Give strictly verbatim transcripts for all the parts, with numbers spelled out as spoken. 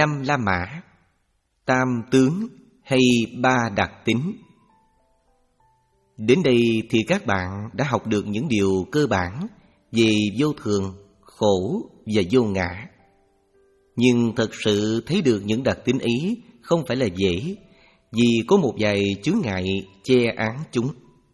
năm la mã, tam tướng hay ba đặc tính. Đến đây thì các bạn đã học được những điều cơ bản về vô thường, khổ và vô ngã. Nhưng thật sự thấy được những đặc tính ấy không phải là dễ, vì có một vài chướng ngại che án chúng.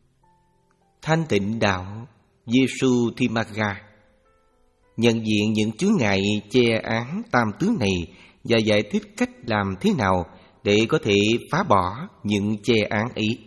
Thanh Tịnh Đạo Visuddhimagga nhận diện những chướng ngại che án tam tướng này và giải thích cách làm thế nào để có thể phá bỏ những che án ấy.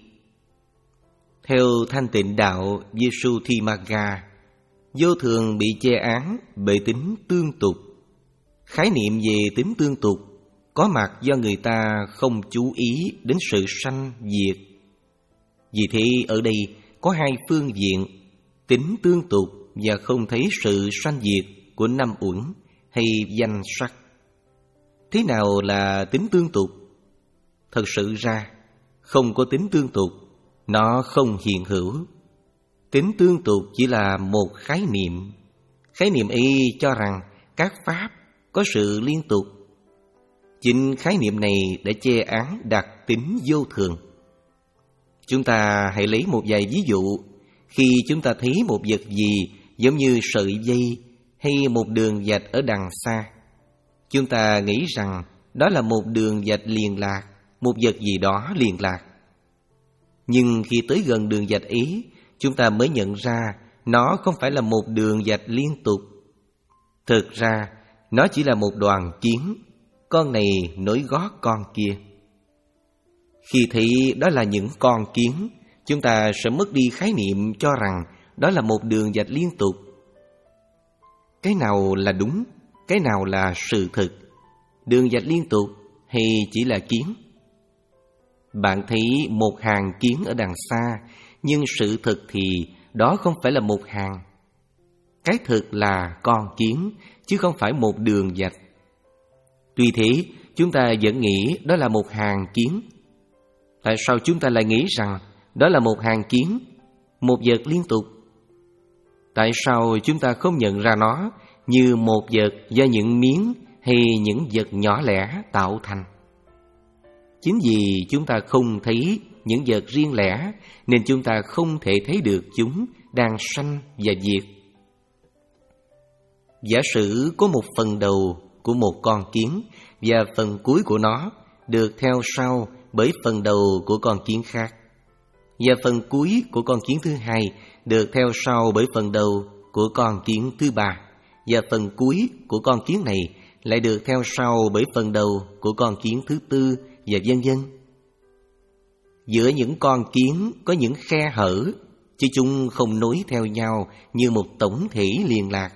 Theo Thanh Tịnh Đạo Visuddhimagga, vô thường bị che án bởi tính tương tục. Khái niệm về tính tương tục có mặt do người ta không chú ý đến sự sanh diệt. Vì thế ở đây có hai phương diện: tính tương tục và không thấy sự sanh diệt của năm uẩn hay danh sắc. Thế nào là tính tương tục? Thật sự ra, không có tính tương tục, nó không hiện hữu. Tính tương tục chỉ là một khái niệm. Khái niệm ấy cho rằng các pháp có sự liên tục. Chính khái niệm này đã che án đặc tính vô thường. Chúng ta hãy lấy một vài ví dụ. Khi chúng ta thấy một vật gì giống như sợi dây hay một đường vạch ở đằng xa, chúng ta nghĩ rằng đó là một đường vạch liền lạc, một vật gì đó liền lạc. Nhưng khi tới gần đường vạch ấy, chúng ta mới nhận ra nó không phải là một đường vạch liên tục. Thực ra, nó chỉ là một đoàn kiến, con này nối gót con kia. Khi thấy đó là những con kiến, chúng ta sẽ mất đi khái niệm cho rằng đó là một đường vạch liên tục. Cái nào là đúng, cái nào là sự thực? Đường vạch liên tục hay chỉ là kiến? Bạn thấy một hàng kiến ở đằng xa, nhưng sự thực thì đó không phải là một hàng. Cái thực là con kiến, chứ không phải một đường vạch. Tuy thế, chúng ta vẫn nghĩ đó là một hàng kiến. Tại sao chúng ta lại nghĩ rằng đó là một hàng kiến, một vật liên tục? Tại sao chúng ta không nhận ra nó như một vật do những miếng hay những vật nhỏ lẻ tạo thành? Chính vì chúng ta không thấy những vật riêng lẻ nên chúng ta không thể thấy được chúng đang sanh và diệt. Giả sử có một phần đầu của một con kiến và phần cuối của nó được theo sau bởi phần đầu của con kiến khác, và phần cuối của con kiến thứ hai được theo sau bởi phần đầu của con kiến thứ ba, và phần cuối của con kiến này lại được theo sau bởi phần đầu của con kiến thứ tư, và vân vân. Giữa những con kiến có những khe hở, chứ chúng không nối theo nhau như một tổng thể liền lạc.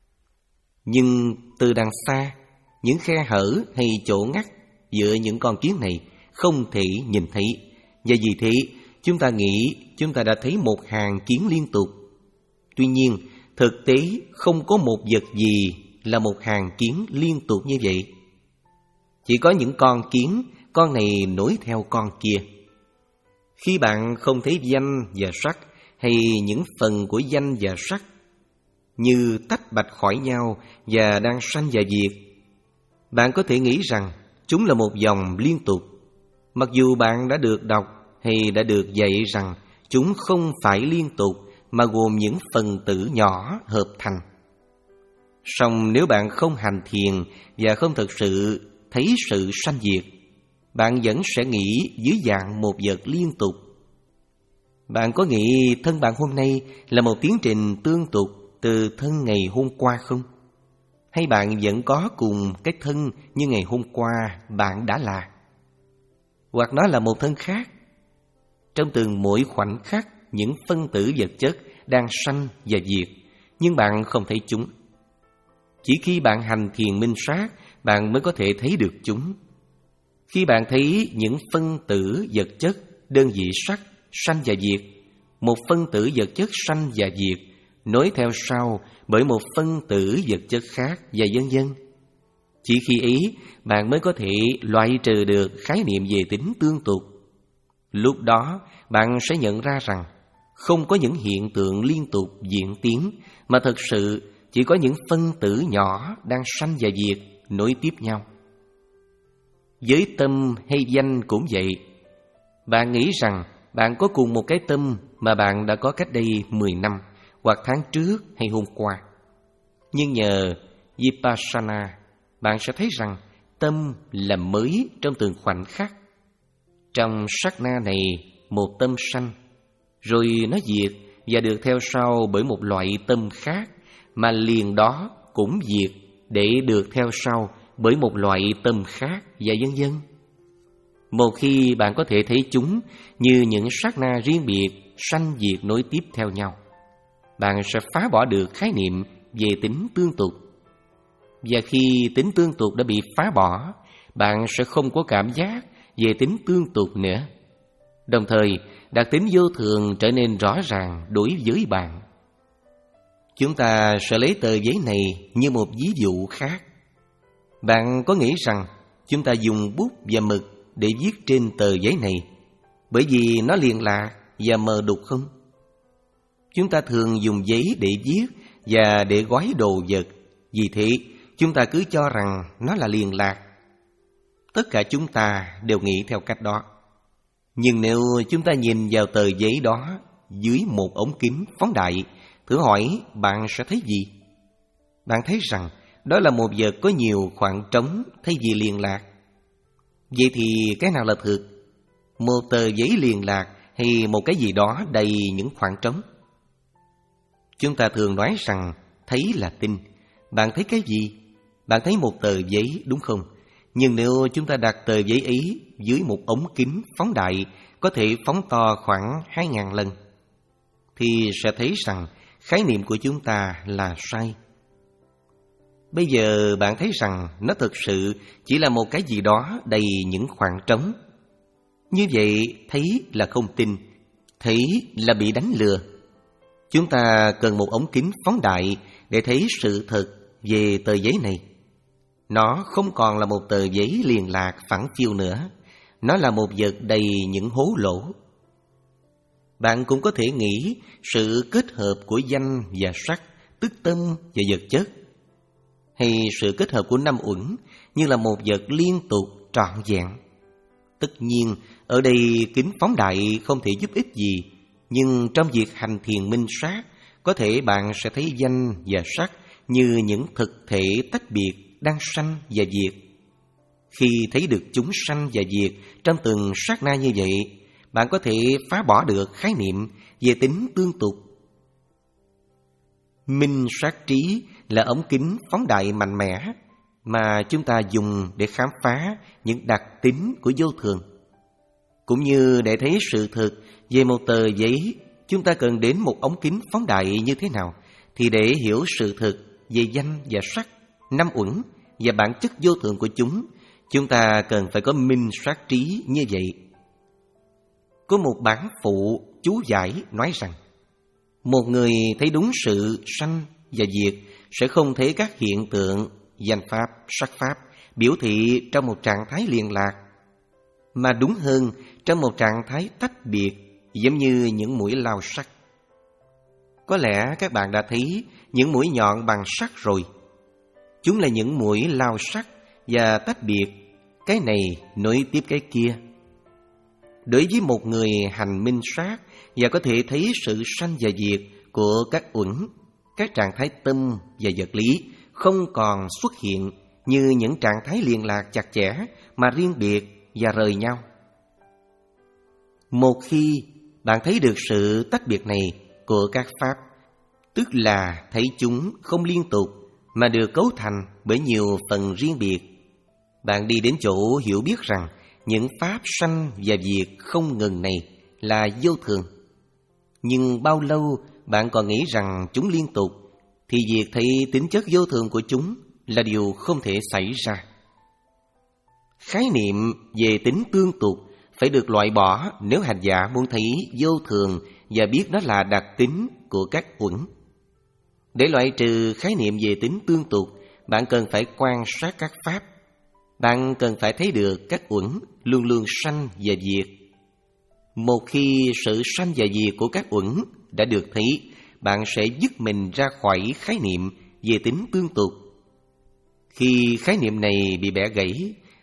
Nhưng từ đằng xa, những khe hở hay chỗ ngắt giữa những con kiến này không thể nhìn thấy, và vì thế chúng ta nghĩ chúng ta đã thấy một hàng kiến liên tục. Tuy nhiên, thực tế không có một vật gì là một hàng kiến liên tục như vậy. Chỉ có những con kiến, con này nối theo con kia. Khi bạn không thấy danh và sắc hay những phần của danh và sắc như tách bạch khỏi nhau và đang sanh và diệt, bạn có thể nghĩ rằng chúng là một dòng liên tục, mặc dù bạn đã được đọc hay đã được dạy rằng chúng không phải liên tục mà gồm những phần tử nhỏ hợp thành. Song nếu bạn không hành thiền và không thực sự thấy sự sanh diệt, bạn vẫn sẽ nghĩ dưới dạng một vật liên tục. Bạn có nghĩ thân bạn hôm nay là một tiến trình tương tục từ thân ngày hôm qua không? Hay bạn vẫn có cùng cái thân như ngày hôm qua bạn đã là? Hoặc nó là một thân khác? Trong từng mỗi khoảnh khắc, những phân tử vật chất đang sanh và diệt, nhưng bạn không thấy chúng. Chỉ khi bạn hành thiền minh sát, bạn mới có thể thấy được chúng. Khi bạn thấy những phân tử vật chất, đơn vị sắc, sanh và diệt, một phân tử vật chất sanh và diệt, nối theo sau bởi một phân tử vật chất khác, và vân vân. Chỉ khi ấy, bạn mới có thể loại trừ được khái niệm về tính tương tục. Lúc đó, bạn sẽ nhận ra rằng không có những hiện tượng liên tục diễn tiến, mà thật sự chỉ có những phân tử nhỏ đang sanh và diệt, nối tiếp nhau. Với tâm hay danh cũng vậy. Bạn nghĩ rằng bạn có cùng một cái tâm mà bạn đã có cách đây mười năm, hoặc tháng trước hay hôm qua. Nhưng nhờ Vipassana, bạn sẽ thấy rằng tâm là mới trong từng khoảnh khắc. Trong sát na này, một tâm sanh, rồi nó diệt và được theo sau bởi một loại tâm khác, mà liền đó cũng diệt để được theo sau bởi một loại tâm khác, và vân vân. Một khi bạn có thể thấy chúng như những sát na riêng biệt, sanh diệt nối tiếp theo nhau, bạn sẽ phá bỏ được khái niệm về tính tương tục. Và khi tính tương tục đã bị phá bỏ, bạn sẽ không có cảm giác về tính tương tục nữa. Đồng thời, đặc tính vô thường trở nên rõ ràng đối với bạn. Chúng ta sẽ lấy tờ giấy này như một ví dụ khác. Bạn có nghĩ rằng chúng ta dùng bút và mực để viết trên tờ giấy này bởi vì nó liền lạc và mờ đục không? Chúng ta thường dùng giấy để viết và để gói đồ vật, vì thế chúng ta cứ cho rằng nó là liền lạc. Tất cả chúng ta đều nghĩ theo cách đó. Nhưng nếu chúng ta nhìn vào tờ giấy đó dưới một ống kính phóng đại, thử hỏi bạn sẽ thấy gì? Bạn thấy rằng đó là một vật có nhiều khoảng trống thay vì liền lạc. Vậy thì cái nào là thực? Một tờ giấy liền lạc hay một cái gì đó đầy những khoảng trống? Chúng ta thường nói rằng thấy là tin. Bạn thấy cái gì? Bạn thấy một tờ giấy, đúng không? Nhưng nếu chúng ta đặt tờ giấy ấy dưới một ống kính phóng đại, có thể phóng to khoảng hai ngàn lần, thì sẽ thấy rằng khái niệm của chúng ta là sai. Bây giờ bạn thấy rằng nó thực sự chỉ là một cái gì đó đầy những khoảng trống. Như vậy thấy là không tin, thấy là bị đánh lừa. Chúng ta cần một ống kính phóng đại để thấy sự thật về tờ giấy này. Nó không còn là một tờ giấy liền lạc phẳng phiu nữa. Nó là một vật đầy những hố lỗ. Bạn cũng có thể nghĩ sự kết hợp của danh và sắc, tức tâm và vật chất, hay sự kết hợp của năm uẩn như là một vật liên tục trọn vẹn. Tất nhiên, ở đây kính phóng đại không thể giúp ích gì, nhưng trong việc hành thiền minh sát, có thể bạn sẽ thấy danh và sắc như những thực thể tách biệt đang sanh và diệt. Khi thấy được chúng sanh và diệt trong từng sát na như vậy, bạn có thể phá bỏ được khái niệm về tính tương tục. Minh sát trí là ống kính phóng đại mạnh mẽ mà chúng ta dùng để khám phá những đặc tính của vô thường. Cũng như để thấy sự thật về một tờ giấy, chúng ta cần đến một ống kính phóng đại như thế nào, thì để hiểu sự thật về danh và sắc, năm uẩn và bản chất vô thường của chúng, chúng ta cần phải có minh sát trí như vậy. Có một bản phụ chú giải nói rằng, một người thấy đúng sự sanh và diệt sẽ không thấy các hiện tượng danh pháp, sắc pháp biểu thị trong một trạng thái liền lạc, mà đúng hơn trong một trạng thái tách biệt, giống như những mũi lao sắt. Có lẽ các bạn đã thấy những mũi nhọn bằng sắt rồi. Chúng là những mũi lao sắt và tách biệt, cái này nối tiếp cái kia. Đối với một người hành minh sát và có thể thấy sự sanh và diệt của các uẩn, các trạng thái tâm và vật lý không còn xuất hiện như những trạng thái liên lạc chặt chẽ mà riêng biệt và rời nhau. Một khi bạn thấy được sự tách biệt này của các pháp, tức là thấy chúng không liên tục mà được cấu thành bởi nhiều phần riêng biệt, bạn đi đến chỗ hiểu biết rằng những pháp sanh và diệt không ngừng này là vô thường. Nhưng bao lâu bạn còn nghĩ rằng chúng liên tục, thì việc thấy tính chất vô thường của chúng là điều không thể xảy ra. Khái niệm về tính tương tục phải được loại bỏ nếu hành giả muốn thấy vô thường và biết nó là đặc tính của các uẩn. Để loại trừ khái niệm về tính tương tục, bạn cần phải quan sát các pháp. Bạn cần phải thấy được các uẩn luôn luôn sanh và diệt. Một khi sự sanh và diệt của các uẩn đã được thấy, bạn sẽ dứt mình ra khỏi khái niệm về tính tương tục. Khi khái niệm này bị bẻ gãy,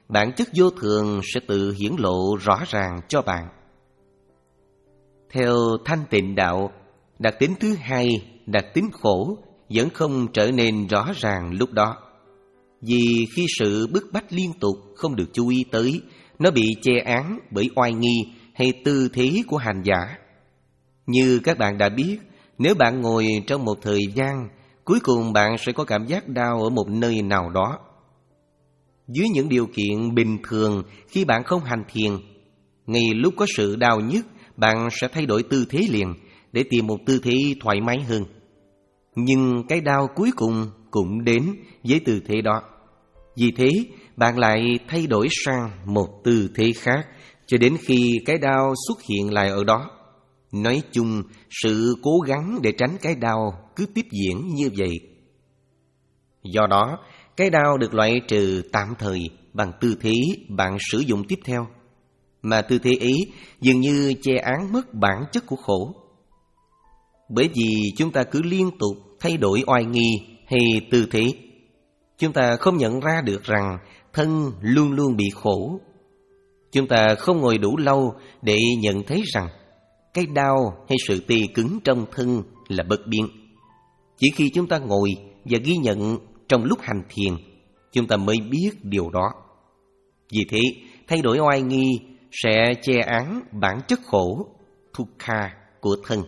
bản chất vô thường sẽ tự hiển lộ rõ ràng cho bạn. Theo thanh tịnh đạo, đặc tính thứ hai, đặc tính khổ, vẫn không trở nên rõ ràng lúc đó. Vì khi sự bức bách liên tục không được chú ý tới, nó bị che án bởi oai nghi hay tư thế của hành giả. Như các bạn đã biết, nếu bạn ngồi trong một thời gian, cuối cùng bạn sẽ có cảm giác đau ở một nơi nào đó. Dưới những điều kiện bình thường, khi bạn không hành thiền, ngay lúc có sự đau nhức, bạn sẽ thay đổi tư thế liền để tìm một tư thế thoải mái hơn. Nhưng cái đau cuối cùng cũng đến với tư thế đó. Vì thế, bạn lại thay đổi sang một tư thế khác cho đến khi cái đau xuất hiện lại ở đó. Nói chung, sự cố gắng để tránh cái đau cứ tiếp diễn như vậy. Do đó, cái đau được loại trừ tạm thời bằng tư thế bạn sử dụng tiếp theo. Mà tư thế ấy dường như che án mất bản chất của khổ. Bởi vì chúng ta cứ liên tục thay đổi oai nghi hay tư thế, chúng ta không nhận ra được rằng thân luôn luôn bị khổ. Chúng ta không ngồi đủ lâu để nhận thấy rằng cái đau hay sự tê cứng trong thân là bất biến. Chỉ khi chúng ta ngồi và ghi nhận trong lúc hành thiền, chúng ta mới biết điều đó. Vì thế, thay đổi oai nghi sẽ che án bản chất khổ, dukkha của thân.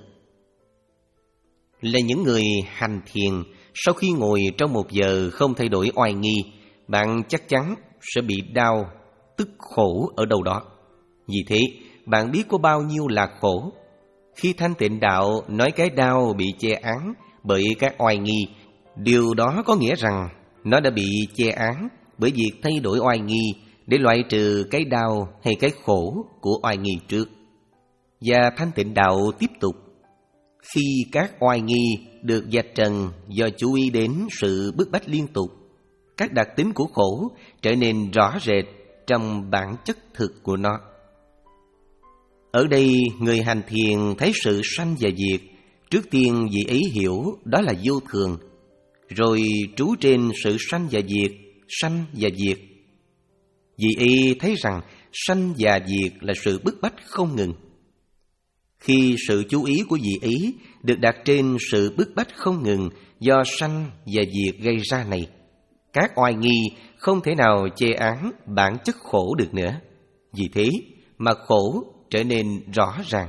Là những người hành thiền, sau khi ngồi trong một giờ không thay đổi oai nghi, bạn chắc chắn sẽ bị đau, tức khổ ở đâu đó. Vì thế, bạn biết có bao nhiêu là khổ. Khi thanh tịnh đạo nói cái đau bị che án bởi các oai nghi, điều đó có nghĩa rằng nó đã bị che án bởi việc thay đổi oai nghi để loại trừ cái đau hay cái khổ của oai nghi trước. Và thanh tịnh đạo tiếp tục. Khi các oai nghi được vạch trần do chú ý đến sự bức bách liên tục, các đặc tính của khổ trở nên rõ rệt trong bản chất thực của nó. Ở đây, người hành thiền thấy sự sanh và diệt, trước tiên vị ấy hiểu đó là vô thường, rồi trú trên sự sanh và diệt, sanh và diệt. Vị ấy thấy rằng sanh và diệt là sự bức bách không ngừng. Khi sự chú ý của vị ấy được đặt trên sự bức bách không ngừng do sanh và diệt gây ra này, các oai nghi không thể nào chê án bản chất khổ được nữa. Vì thế mà khổ trở nên rõ ràng.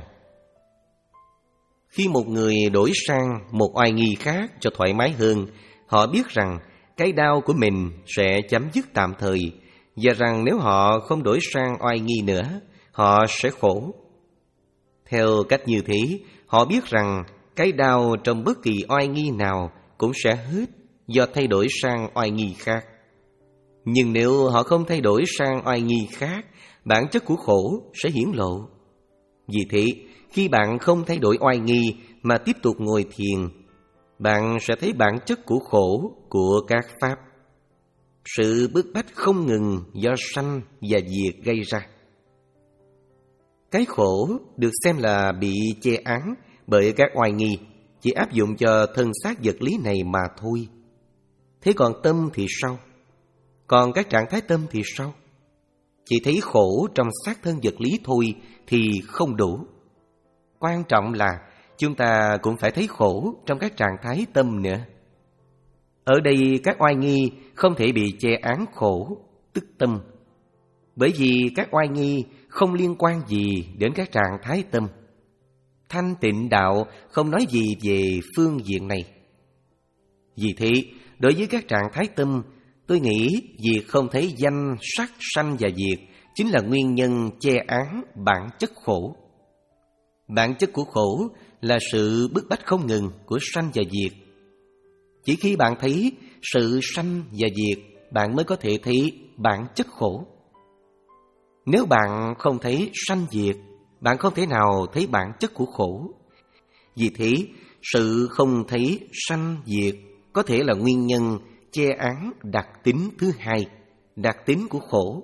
Khi một người đổi sang một oai nghi khác cho thoải mái hơn, họ biết rằng cái đau của mình sẽ chấm dứt tạm thời, và rằng nếu họ không đổi sang oai nghi nữa, họ sẽ khổ. Theo cách như thế, họ biết rằng cái đau trong bất kỳ oai nghi nào cũng sẽ hết do thay đổi sang oai nghi khác. Nhưng nếu họ không thay đổi sang oai nghi khác, bản chất của khổ sẽ hiển lộ. Vì thế, khi bạn không thay đổi oai nghi mà tiếp tục ngồi thiền, bạn sẽ thấy bản chất của khổ của các pháp. Sự bức bách không ngừng do sanh và diệt gây ra. Cái khổ được xem là bị che án bởi các oai nghi chỉ áp dụng cho thân xác vật lý này mà thôi. Thế còn tâm thì sao? Còn các trạng thái tâm thì sao? Chỉ thấy khổ trong xác thân vật lý thôi thì không đủ. Quan trọng là chúng ta cũng phải thấy khổ trong các trạng thái tâm nữa. Ở đây các oai nghi không thể bị che án khổ, tức tâm, bởi vì các oai nghi không liên quan gì đến các trạng thái tâm. Thanh tịnh đạo không nói gì về phương diện này. Vì thế, đối với các trạng thái tâm, tôi nghĩ việc không thấy danh, sắc, sanh và diệt chính là nguyên nhân che án bản chất khổ. Bản chất của khổ là sự bức bách không ngừng của sanh và diệt. Chỉ khi bạn thấy sự sanh và diệt, bạn mới có thể thấy bản chất khổ. Nếu bạn không thấy sanh diệt, bạn không thể nào thấy bản chất của khổ. Vì thế, sự không thấy sanh diệt có thể là nguyên nhân che án đặc tính thứ hai, đặc tính của khổ.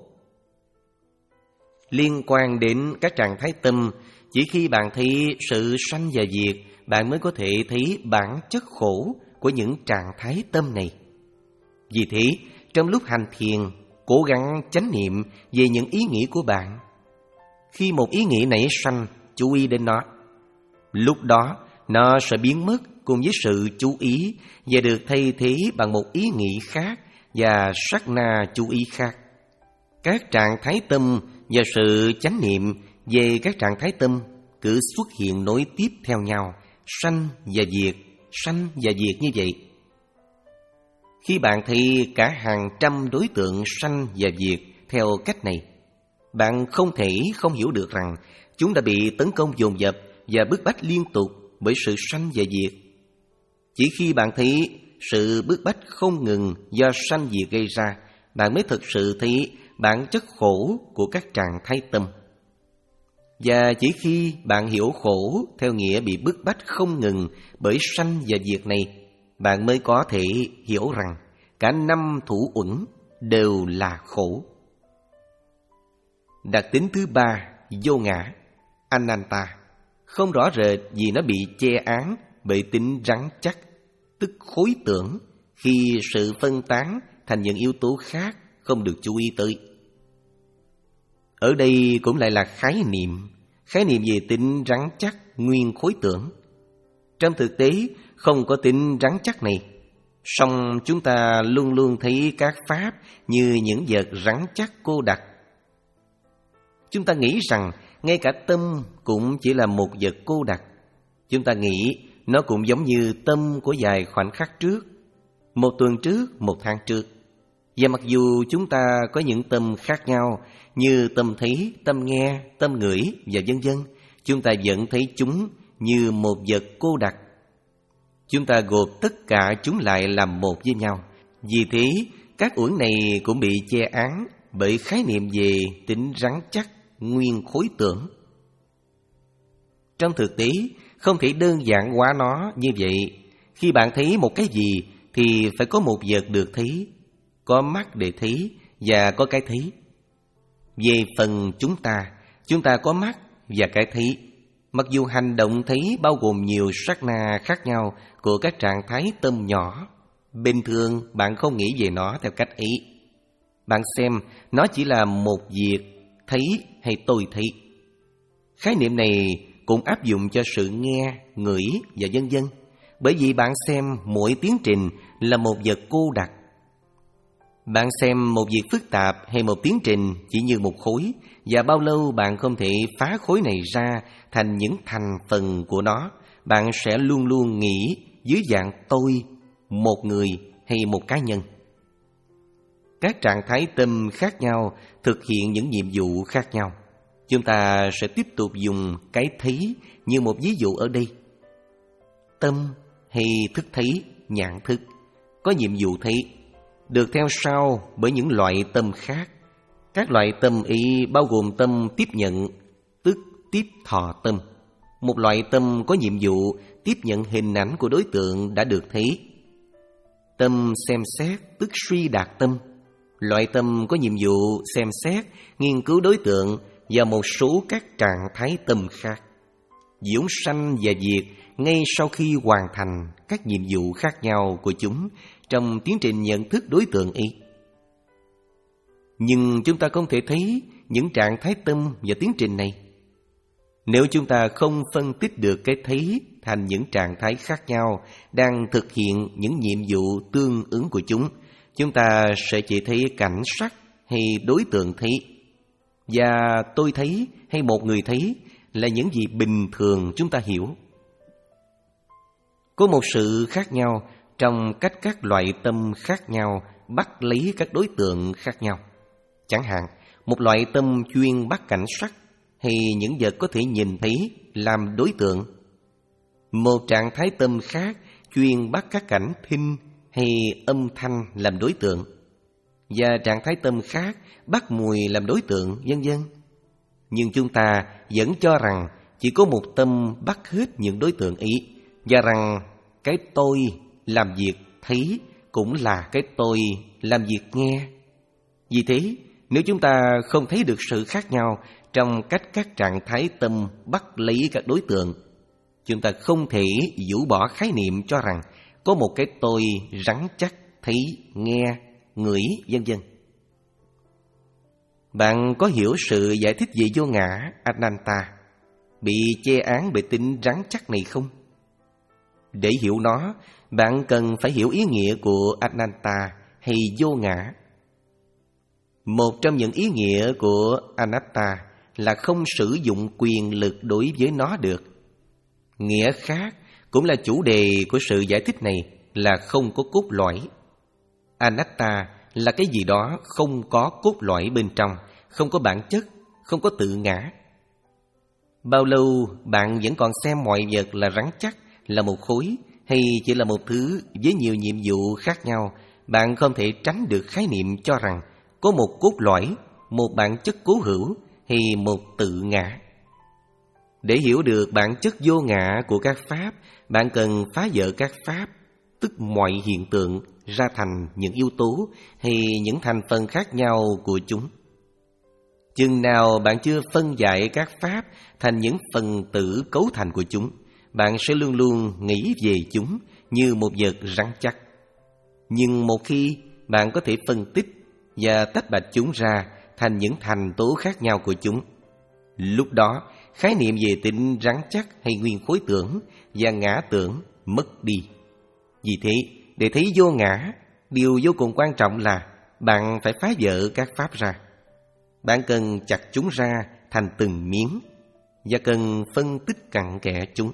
Liên quan đến các trạng thái tâm, chỉ khi bạn thấy sự sanh và diệt, bạn mới có thể thấy bản chất khổ của những trạng thái tâm này. Vì thế, trong lúc hành thiền, cố gắng chánh niệm về những ý nghĩ của bạn. Khi một ý nghĩ nảy sanh, chú ý đến nó. Lúc đó, nó sẽ biến mất cùng với sự chú ý và được thay thế bằng một ý nghĩ khác và sát na chú ý khác. Các trạng thái tâm và sự chánh niệm về các trạng thái tâm cứ xuất hiện nối tiếp theo nhau, sanh và diệt, sanh và diệt như vậy. Khi bạn thấy cả hàng trăm đối tượng sanh và diệt theo cách này, bạn không thể không hiểu được rằng chúng đã bị tấn công dồn dập và bức bách liên tục bởi sự sanh và diệt. Chỉ khi bạn thấy sự bức bách không ngừng do sanh diệt gây ra, bạn mới thực sự thấy bản chất khổ của các trạng thái tâm. Và chỉ khi bạn hiểu khổ theo nghĩa bị bức bách không ngừng bởi sanh và diệt này, bạn mới có thể hiểu rằng cả năm thủ uẩn đều là khổ. Đặc tính thứ ba, vô ngã, anatta, không rõ rệt vì nó bị che án bởi tính rắn chắc, tức khối tưởng, khi sự phân tán thành những yếu tố khác không được chú ý tới. Ở đây cũng lại là khái niệm, khái niệm về tính rắn chắc nguyên khối tưởng. Trong thực tế không có tính rắn chắc này, song chúng ta luôn luôn thấy các pháp như những vật rắn chắc cô đặc. Chúng ta nghĩ rằng ngay cả tâm cũng chỉ là một vật cô đặc. Chúng ta nghĩ nó cũng giống như tâm của vài khoảnh khắc trước, một tuần trước, một tháng trước. Và mặc dù chúng ta có những tâm khác nhau như tâm thấy, tâm nghe, tâm ngửi và vân vân, chúng ta vẫn thấy chúng như một vật cô đặc. Chúng ta gộp tất cả chúng lại làm một với nhau. Vì thế, các uẩn này cũng bị che án bởi khái niệm về tính rắn chắc nguyên khối tưởng. Trong thực tế, không thể đơn giản hóa nó như vậy. Khi bạn thấy một cái gì thì phải có một vật được thấy, có mắt để thấy và có cái thấy. Về phần chúng ta, chúng ta có mắt và cái thấy. Mặc dù hành động thấy bao gồm nhiều sát na khác nhau của các trạng thái tâm nhỏ, bình thường bạn không nghĩ về nó theo cách ấy. Bạn xem nó chỉ là một việc thấy hay tôi thấy. Khái niệm này cũng áp dụng cho sự nghe, ngửi và vân vân, bởi vì bạn xem mỗi tiến trình là một vật cô đặc. Bạn xem một việc phức tạp hay một tiến trình chỉ như một khối, và bao lâu bạn không thể phá khối này ra thành những thành phần của nó, bạn sẽ luôn luôn nghĩ dưới dạng tôi, một người hay một cá nhân. Các trạng thái tâm khác nhau thực hiện những nhiệm vụ khác nhau. Chúng ta sẽ tiếp tục dùng cái thấy như một ví dụ ở đây. Tâm hay thức thấy, nhãn thức, có nhiệm vụ thấy, được theo sau bởi những loại tâm khác. Các loại tâm ý bao gồm tâm tiếp nhận, tức tiếp thọ tâm. Một loại tâm có nhiệm vụ tiếp nhận hình ảnh của đối tượng đã được thấy. Tâm xem xét, tức suy đạt tâm. Loại tâm có nhiệm vụ xem xét, nghiên cứu đối tượng và một số các trạng thái tâm khác. Dũng sanh và diệt ngay sau khi hoàn thành các nhiệm vụ khác nhau của chúng trong tiến trình nhận thức đối tượng ấy. Nhưng chúng ta không thể thấy những trạng thái tâm và tiến trình này. Nếu chúng ta không phân tích được cái thấy thành những trạng thái khác nhau đang thực hiện những nhiệm vụ tương ứng của chúng, chúng ta sẽ chỉ thấy cảnh sắc hay đối tượng thấy. Và tôi thấy hay một người thấy là những gì bình thường chúng ta hiểu. Có một sự khác nhau trong cách các loại tâm khác nhau bắt lấy các đối tượng khác nhau. Chẳng hạn, một loại tâm chuyên bắt cảnh sắc hay những vật có thể nhìn thấy làm đối tượng. Một trạng thái tâm khác chuyên bắt các cảnh thinh hay âm thanh làm đối tượng. Và trạng thái tâm khác bắt mùi làm đối tượng, vân vân. Nhưng chúng ta vẫn cho rằng chỉ có một tâm bắt hết những đối tượng ý, và rằng cái tôi làm việc thấy cũng là cái tôi làm việc nghe. Vì thế, nếu chúng ta không thấy được sự khác nhau trong cách các trạng thái tâm bắt lấy các đối tượng, chúng ta không thể rũ bỏ khái niệm cho rằng có một cái tôi rắn chắc thấy, nghe, ngửi, vân vân. Bạn có hiểu sự giải thích về vô ngã Ananta bị che án bởi tính rắn chắc này không? Để hiểu nó, bạn cần phải hiểu ý nghĩa của Ananta hay vô ngã. Một trong những ý nghĩa của Anatta là không sử dụng quyền lực đối với nó được. Nghĩa khác cũng là chủ đề của sự giải thích này là không có cốt lõi. Anatta là cái gì đó không có cốt lõi bên trong, không có bản chất, không có tự ngã. Bao lâu bạn vẫn còn xem mọi vật là rắn chắc, là một khối, hay chỉ là một thứ với nhiều nhiệm vụ khác nhau, bạn không thể tránh được khái niệm cho rằng có một cốt lõi, một bản chất cố hữu hay một tự ngã. Để hiểu được bản chất vô ngã của các pháp, bạn cần phá vỡ các pháp, tức mọi hiện tượng, ra thành những yếu tố hay những thành phần khác nhau của chúng. Chừng nào bạn chưa phân giải các pháp thành những phần tử cấu thành của chúng, bạn sẽ luôn luôn nghĩ về chúng như một vật rắn chắc. Nhưng một khi bạn có thể phân tích và tách bạch chúng ra thành những thành tố khác nhau của chúng, lúc đó khái niệm về tính rắn chắc hay nguyên khối tưởng và ngã tưởng mất đi. Vì thế, để thấy vô ngã, điều vô cùng quan trọng là bạn phải phá vỡ các pháp ra. Bạn cần chặt chúng ra thành từng miếng và cần phân tích cặn kẽ chúng.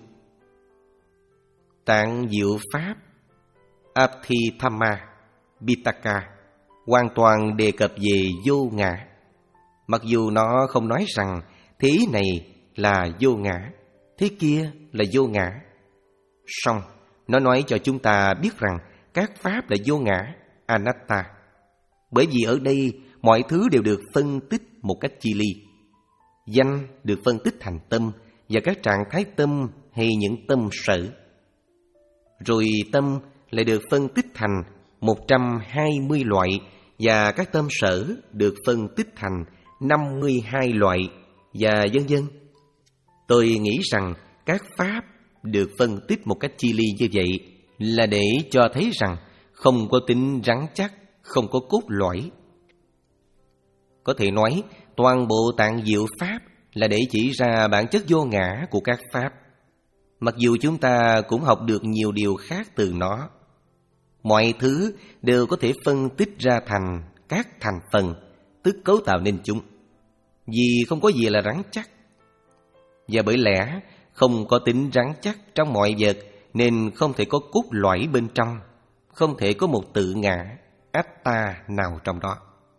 Tạng diệu pháp Abhidhamma Pitaka hoàn toàn đề cập về vô ngã. Mặc dù nó không nói rằng thế này là vô ngã, thế kia là vô ngã, song nó nói cho chúng ta biết rằng các pháp là vô ngã, anatta. Bởi vì ở đây mọi thứ đều được phân tích một cách chi ly. Danh được phân tích thành tâm và các trạng thái tâm hay những tâm sở. Rồi tâm lại được phân tích thành một trăm hai mươi loại và các tâm sở được phân tích thành năm mươi hai loại và vân vân. Tôi nghĩ rằng các pháp được phân tích một cách chi ly như vậy là để cho thấy rằng không có tính rắn chắc, không có cốt lõi. Có thể nói toàn bộ tạng diệu pháp là để chỉ ra bản chất vô ngã của các pháp. Mặc dù chúng ta cũng học được nhiều điều khác từ nó, mọi thứ đều có thể phân tích ra thành các thành phần, tức cấu tạo nên chúng. Vì không có gì là rắn chắc. Và bởi lẽ không có tính rắn chắc trong mọi vật nên không thể có cốt lõi bên trong, không thể có một tự ngã, atta nào trong đó.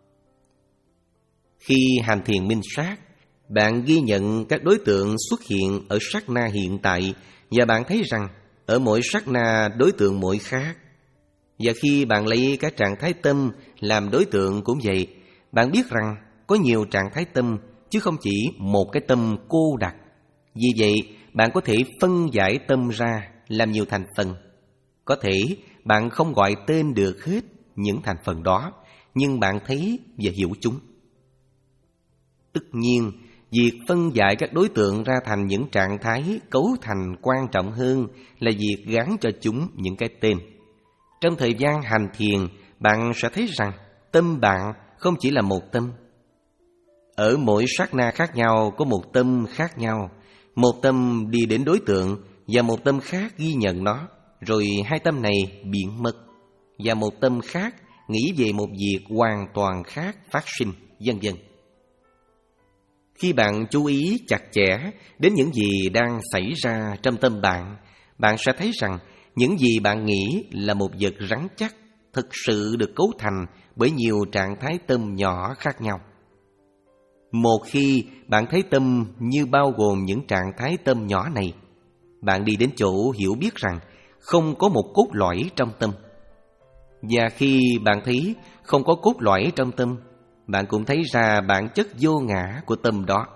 Khi hành thiền minh sát, bạn ghi nhận các đối tượng xuất hiện ở sát na hiện tại và bạn thấy rằng ở mỗi sát na đối tượng mỗi khác. Và khi bạn lấy các trạng thái tâm làm đối tượng cũng vậy, bạn biết rằng có nhiều trạng thái tâm chứ không chỉ một cái tâm cô đặc. Vì vậy, bạn có thể phân giải tâm ra làm nhiều thành phần. Có thể bạn không gọi tên được hết những thành phần đó, nhưng bạn thấy và hiểu chúng. Tất nhiên, việc phân giải các đối tượng ra thành những trạng thái cấu thành quan trọng hơn là việc gắn cho chúng những cái tên. Trong thời gian hành thiền, bạn sẽ thấy rằng tâm bạn không chỉ là một tâm. Ở mỗi sát na khác nhau có một tâm khác nhau. Một tâm đi đến đối tượng và một tâm khác ghi nhận nó, rồi hai tâm này biến mất. Và một tâm khác nghĩ về một việc hoàn toàn khác phát sinh, vân vân. Khi bạn chú ý chặt chẽ đến những gì đang xảy ra trong tâm bạn, bạn sẽ thấy rằng những gì bạn nghĩ là một vật rắn chắc thực sự được cấu thành bởi nhiều trạng thái tâm nhỏ khác nhau. Một khi bạn thấy tâm như bao gồm những trạng thái tâm nhỏ này, bạn đi đến chỗ hiểu biết rằng không có một cốt lõi trong tâm. Và khi bạn thấy không có cốt lõi trong tâm, bạn cũng thấy ra bản chất vô ngã của tâm đó.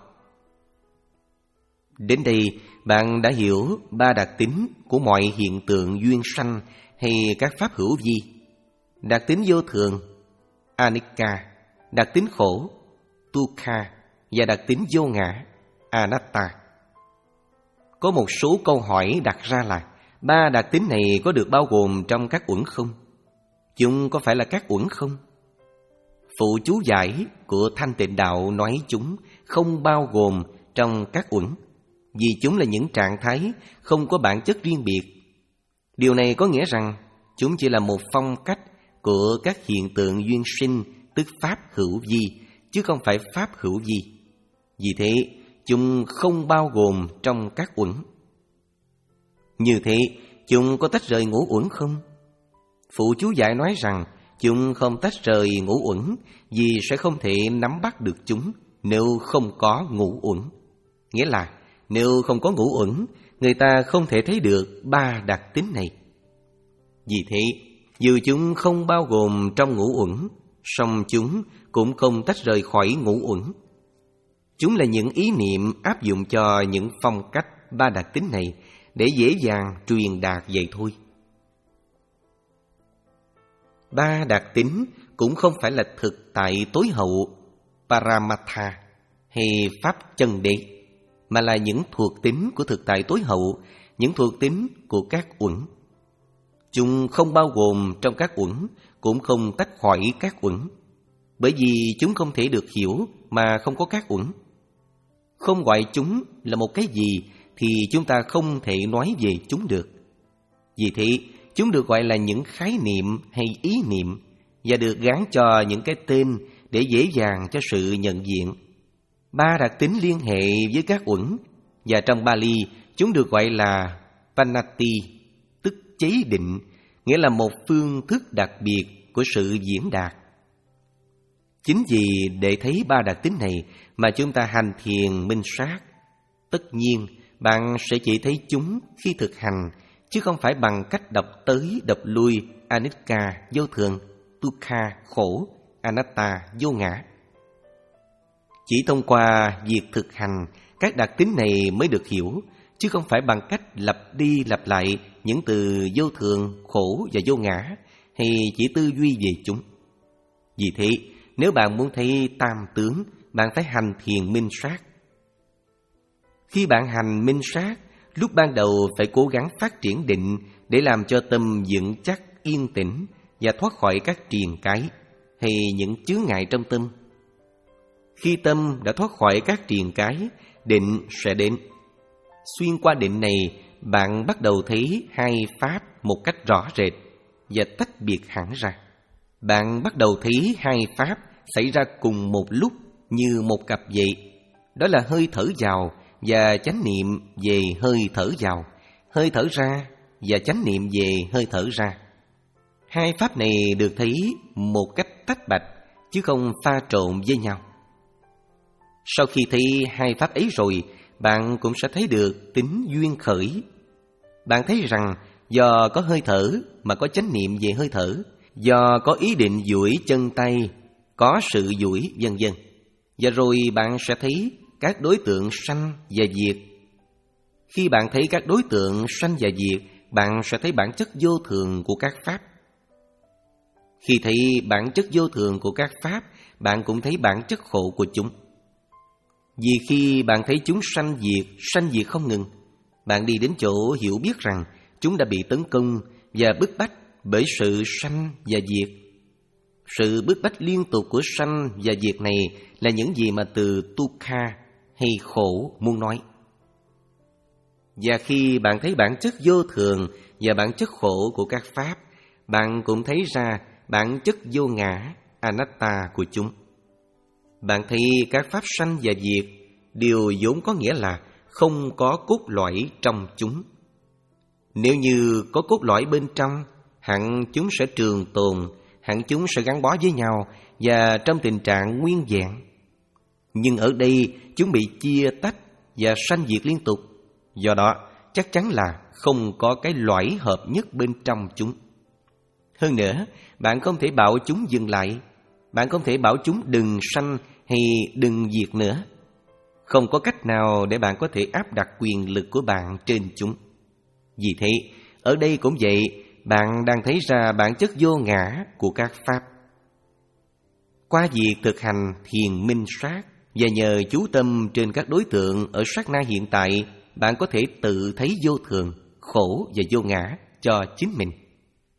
Đến đây, bạn đã hiểu ba đặc tính của mọi hiện tượng duyên sanh hay các pháp hữu vi. Đặc tính vô thường, anicca, đặc tính khổ, dukkha, và đặc tính vô ngã, anatta. Có một số câu hỏi đặt ra là ba đặc tính này có được bao gồm trong các uẩn không? Chúng có phải là các uẩn không? Phụ chú giải của Thanh Tịnh Đạo nói chúng không bao gồm trong các uẩn, vì chúng là những trạng thái không có bản chất riêng biệt. Điều này có nghĩa rằng chúng chỉ là một phong cách của các hiện tượng duyên sinh, tức pháp hữu vi, chứ không phải pháp hữu vi. Vì thế, chúng không bao gồm trong các uẩn. Như thế, chúng có tách rời ngũ uẩn không? Phụ chú giải nói rằng chúng không tách rời ngũ uẩn vì sẽ không thể nắm bắt được chúng nếu không có ngũ uẩn. Nghĩa là nếu không có ngũ uẩn, người ta không thể thấy được ba đặc tính này. Vì thế, dù chúng không bao gồm trong ngũ uẩn, song chúng cũng không tách rời khỏi ngũ uẩn. Chúng là những ý niệm áp dụng cho những phong cách ba đặc tính này để dễ dàng truyền đạt vậy thôi. Ba đặc tính cũng không phải là thực tại tối hậu Paramatha hay pháp chân đế, mà là những thuộc tính của thực tại tối hậu, những thuộc tính của các uẩn. Chúng không bao gồm trong các uẩn, cũng không tách khỏi các uẩn, bởi vì chúng không thể được hiểu mà không có các uẩn. Không gọi chúng là một cái gì thì chúng ta không thể nói về chúng được. Vì thế, chúng được gọi là những khái niệm hay ý niệm và được gán cho những cái tên để dễ dàng cho sự nhận diện. Ba đặc tính liên hệ với các uẩn, và trong Pali chúng được gọi là Panati, tức chế định, nghĩa là một phương thức đặc biệt của sự diễn đạt. Chính vì để thấy ba đặc tính này mà chúng ta hành thiền minh sát. Tất nhiên, bạn sẽ chỉ thấy chúng khi thực hành, chứ không phải bằng cách đọc tới đọc lui Anicca, vô thường, Dukkha, khổ, Anatta, vô ngã. Chỉ thông qua việc thực hành, các đặc tính này mới được hiểu, chứ không phải bằng cách lặp đi lặp lại những từ vô thường, khổ và vô ngã, hay chỉ tư duy về chúng. Vì thế, nếu bạn muốn thấy tam tướng, bạn phải hành thiền minh sát. Khi bạn hành minh sát, lúc ban đầu phải cố gắng phát triển định để làm cho tâm vững chắc, yên tĩnh và thoát khỏi các triền cái hay những chướng ngại trong tâm. Khi tâm đã thoát khỏi các triền cái, định sẽ đến. Xuyên qua định này, bạn bắt đầu thấy hai pháp một cách rõ rệt và tách biệt hẳn ra. Bạn bắt đầu thấy hai pháp xảy ra cùng một lúc như một cặp vậy. Đó là hơi thở vào và chánh niệm về hơi thở vào, hơi thở ra và chánh niệm về hơi thở ra. Hai pháp này được thấy một cách tách bạch, chứ không pha trộn với nhau. Sau khi thấy hai pháp ấy rồi, bạn cũng sẽ thấy được tính duyên khởi. Bạn thấy rằng do có hơi thở mà có chánh niệm về hơi thở, do có ý định duỗi chân tay, có sự duỗi, vân vân. Và rồi bạn sẽ thấy các đối tượng sanh và diệt. Khi bạn thấy các đối tượng sanh và diệt, bạn sẽ thấy bản chất vô thường của các pháp. Khi thấy bản chất vô thường của các pháp, bạn cũng thấy bản chất khổ của chúng. Vì khi bạn thấy chúng sanh diệt, sanh diệt không ngừng, bạn đi đến chỗ hiểu biết rằng chúng đã bị tấn công và bức bách bởi sự sanh và diệt. Sự bức bách liên tục của sanh và diệt này là những gì mà từ dukkha hay khổ muốn nói. Và khi bạn thấy bản chất vô thường và bản chất khổ của các pháp, bạn cũng thấy ra bản chất vô ngã, anatta của chúng. Bạn thấy các pháp sanh và diệt đều vốn có nghĩa là không có cốt lõi trong chúng. Nếu như có cốt lõi bên trong, hẳn chúng sẽ trường tồn, hẳn chúng sẽ gắn bó với nhau và trong tình trạng nguyên vẹn. Nhưng ở đây chúng bị chia tách và sanh diệt liên tục. Do đó chắc chắn là không có cái lõi hợp nhất bên trong chúng. Hơn nữa, bạn không thể bảo chúng dừng lại. Bạn không thể bảo chúng đừng sanh hay đừng diệt nữa. Không có cách nào để bạn có thể áp đặt quyền lực của bạn trên chúng. Vì thế, ở đây cũng vậy, bạn đang thấy ra bản chất vô ngã của các pháp. Qua việc thực hành thiền minh sát và nhờ chú tâm trên các đối tượng ở sát na hiện tại, bạn có thể tự thấy vô thường, khổ và vô ngã cho chính mình.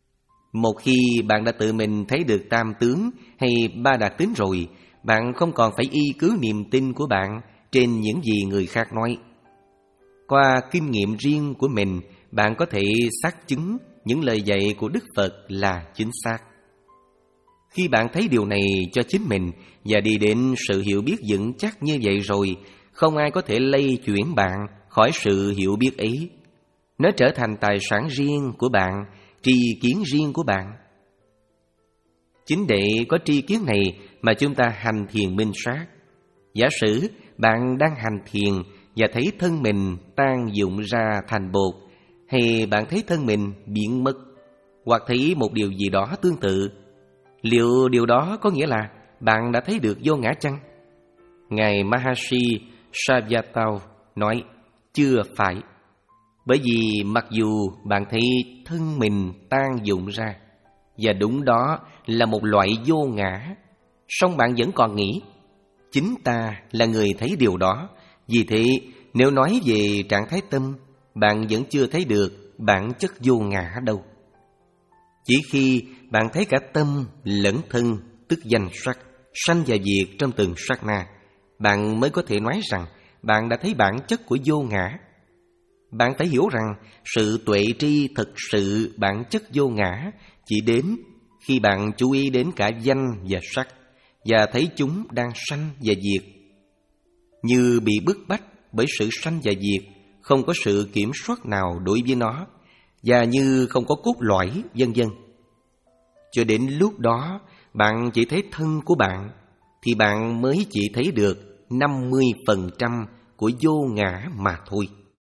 Một khi bạn đã tự mình thấy được tam tướng hay ba đặc tính rồi, bạn không còn phải y cứ niềm tin của bạn trên những gì người khác nói. Qua kinh nghiệm riêng của mình, bạn có thể xác chứng những lời dạy của Đức Phật là chính xác. Khi bạn thấy điều này cho chính mình và đi đến sự hiểu biết vững chắc như vậy rồi, không ai có thể lay chuyển bạn khỏi sự hiểu biết ấy. Nó trở thành tài sản riêng của bạn, tri kiến riêng của bạn. Chính để có tri kiến này mà chúng ta hành thiền minh sát. Giả sử bạn đang hành thiền và thấy thân mình tan dụng ra thành bột, hay bạn thấy thân mình biến mất, hoặc thấy một điều gì đó tương tự, liệu điều đó có nghĩa là bạn đã thấy được vô ngã chăng? Ngài Maharishi Savyatao nói, chưa phải. Bởi vì mặc dù bạn thấy thân mình tan dụng ra, và đúng đó là một loại vô ngã, song bạn vẫn còn nghĩ, chính ta là người thấy điều đó. Vì thế, nếu nói về trạng thái tâm, bạn vẫn chưa thấy được bản chất vô ngã đâu. Chỉ khi bạn thấy cả tâm lẫn thân, tức danh sắc, sanh và diệt trong từng sát na, bạn mới có thể nói rằng bạn đã thấy bản chất của vô ngã. Bạn phải hiểu rằng sự tuệ tri thực sự bản chất vô ngã chỉ đến khi bạn chú ý đến cả danh và sắc, và thấy chúng đang sanh và diệt. Như bị bức bách bởi sự sanh và diệt, không có sự kiểm soát nào đối với nó, và như không có cốt lõi, vân vân. Cho đến lúc đó, bạn chỉ thấy thân của bạn, thì bạn mới chỉ thấy được năm mươi phần trăm của vô ngã mà thôi.